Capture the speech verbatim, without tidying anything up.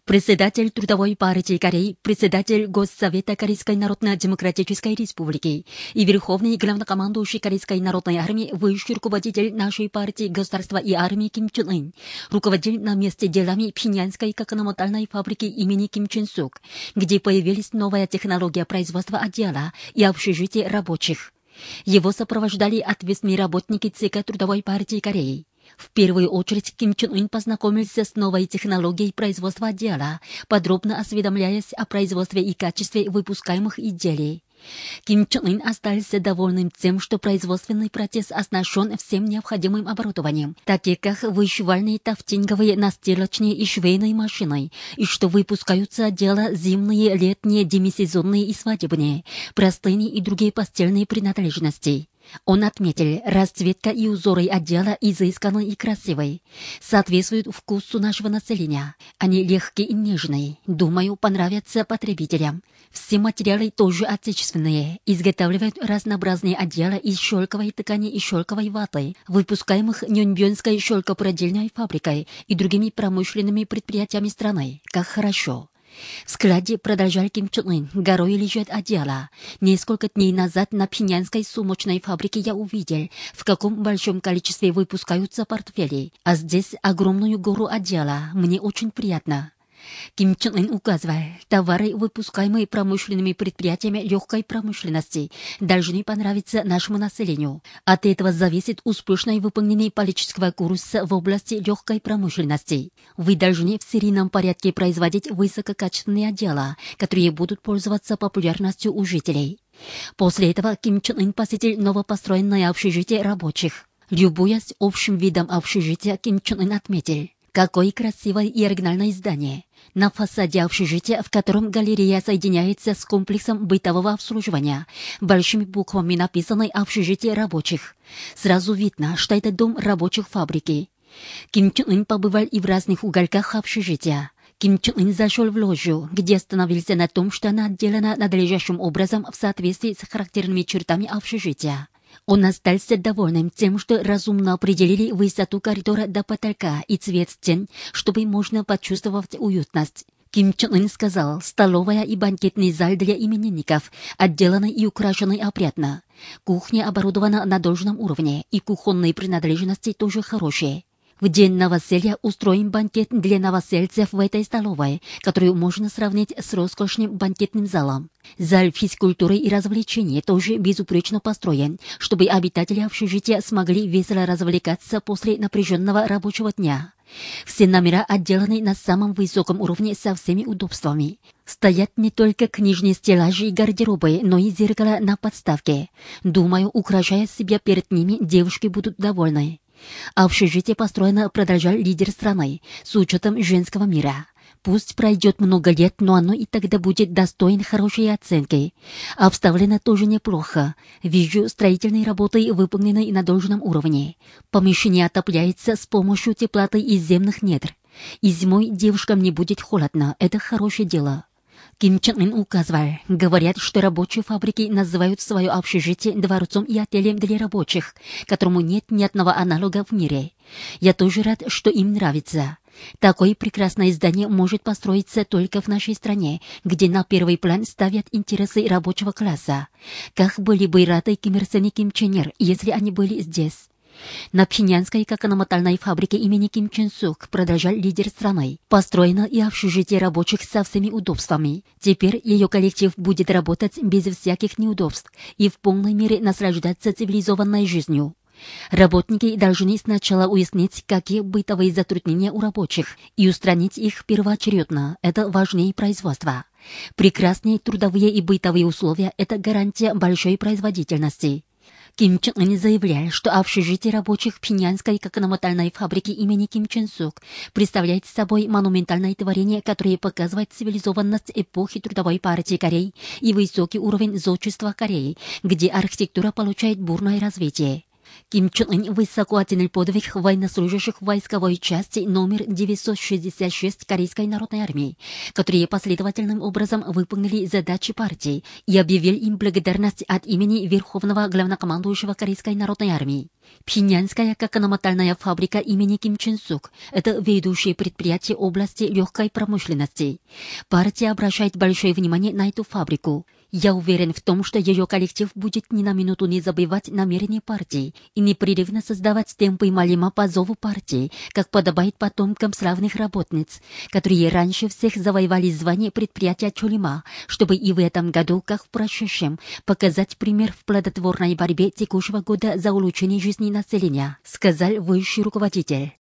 председатель Трудовой партии Кореи, председатель Госсовета Корейской Народно-Демократической Республики и верховный главнокомандующий Корейской народной армии, высший руководитель нашей партии, государства и армии Ким Чен Ын, руководил на месте делами Пхеньянской коконометальной фабрики имени Ким Чен Сук, где появилась новая технология производства одеяла и общежития рабочих. Его сопровождали ответственные работники ЦК Трудовой партии Кореи. В первую очередь Ким Чен Ын познакомился с новой технологией производства одеяла, подробно осведомляясь о производстве и качестве выпускаемых изделий. Ким Чен Ын остался довольным тем, что производственный процесс оснащен всем необходимым оборудованием, такие как вышивальные, тафтинговые, настилочные и швейные машины, и что выпускаются одеяла зимние, летние, демисезонные и свадебные, простыни и другие постельные принадлежности. Он отметил, расцветка и узоры одеяла изысканны и красивые, соответствуют вкусу нашего населения. Они легкие и нежные, думаю, понравятся потребителям. Все материалы тоже отечественные, изготавливают разнообразные одеяла из шелковой ткани и шелковой ваты, выпускаемых Нюнбёнской шелкопродельной фабрикой и другими промышленными предприятиями страны. Как хорошо! В складе, продолжал Ким Чен Ын, горой лежат одеяла. Несколько дней назад на Пхеньянской сумочной фабрике я увидел, в каком большом количестве выпускаются портфели. А здесь огромную гору одеяла. Мне очень приятно. Ким Чен Ын указывал, товары, выпускаемые промышленными предприятиями легкой промышленности, должны понравиться нашему населению. От этого зависит успешное выполнение политического курса в области легкой промышленности. Вы должны в серийном порядке производить высококачественные одеяла, которые будут пользоваться популярностью у жителей. После этого Ким Чен Ын посетил новопостроенное общежитие рабочих. Любуясь общим видом общежития, Ким Чен Ын отметил: какое красивое и оригинальное здание. На фасаде общежития, в котором галерея соединяется с комплексом бытового обслуживания, большими буквами написано «Общежитие рабочих». Сразу видно, что это дом рабочих фабрики. Ким Чен Ын побывал и в разных уголках общежития. Ким Чен Ын зашел в ложу, где остановился на том, что она отделана надлежащим образом в соответствии с характерными чертами общежития. Он остался довольным тем, что разумно определили высоту коридора до потолка и цвет стен, чтобы можно почувствовать уютность. Ким Чен Ын сказал, столовая и банкетный зал для именинников отделаны и украшены опрятно. Кухня оборудована на должном уровне, и кухонные принадлежности тоже хорошие. В день новоселья устроим банкет для новосельцев в этой столовой, которую можно сравнить с роскошным банкетным залом. Зал физкультуры и развлечений тоже безупречно построен, чтобы обитатели общежития смогли весело развлекаться после напряженного рабочего дня. Все номера отделаны на самом высоком уровне со всеми удобствами. Стоят не только книжные стеллажи и гардеробы, но и зеркала на подставке. Думаю, украшая себя перед ними, девушки будут довольны. Общежитие построено, продолжал лидер страны, с учетом женского мира. Пусть пройдет много лет, но оно и тогда будет достоин хорошей оценки. Обставлено тоже неплохо. Вижу, строительные работы выполнены на должном уровне. Помещение отопляется с помощью теплоты из земных недр. И зимой девушкам не будет холодно. Это хорошее дело. Ким Чен Ын указывал, говорят, что рабочие фабрики называют свое общежитие дворцом и отелем для рабочих, которому нет ни одного аналога в мире. Я тоже рад, что им нравится. Такое прекрасное здание может построиться только в нашей стране, где на первый план ставят интересы рабочего класса. Как были бы рады Ким Ир Сен и Ким Чен Ир, если они были здесь. На Пхеньянской коконометальной фабрике имени Ким Чен Сук, продолжал лидер страны, построено и общежитие рабочих со всеми удобствами. Теперь ее коллектив будет работать без всяких неудобств и в полной мере наслаждаться цивилизованной жизнью. Работники должны сначала уяснить, какие бытовые затруднения у рабочих, и устранить их первоочередно. Это важнее производства. Прекрасные трудовые и бытовые условия – это гарантия большой производительности. Ким Чен Ын заявлял, что общежитие рабочих Пхеньянской коконометальной фабрики имени Ким Чен Сук представляет собой монументальное творение, которое показывает цивилизованность эпохи Трудовой партии Кореи и высокий уровень зодчества Кореи, где архитектура получает бурное развитие. Ким Чен Ын высоко оценил подвиг военнослужащих войсковой части номер девятьсот шестьдесят шесть Корейской народной армии, которые последовательным образом выполнили задачи партии, и объявил им благодарность от имени Верховного главнокомандующего Корейской народной армии. Пхеньянская кокономатальная фабрика имени Ким Чен Сук – это ведущее предприятие области легкой промышленности. Партия обращает большое внимание на эту фабрику. Я уверен в том, что ее коллектив будет ни на минуту не забывать намерения партии и непрерывно создавать темпы Малима по зову партии, как подобает потомкам славных работниц, которые раньше всех завоевали звание предприятия Чолима, чтобы и в этом году, как в прошедшем, показать пример в плодотворной борьбе текущего года за улучшение жизни населения, сказал высший руководитель.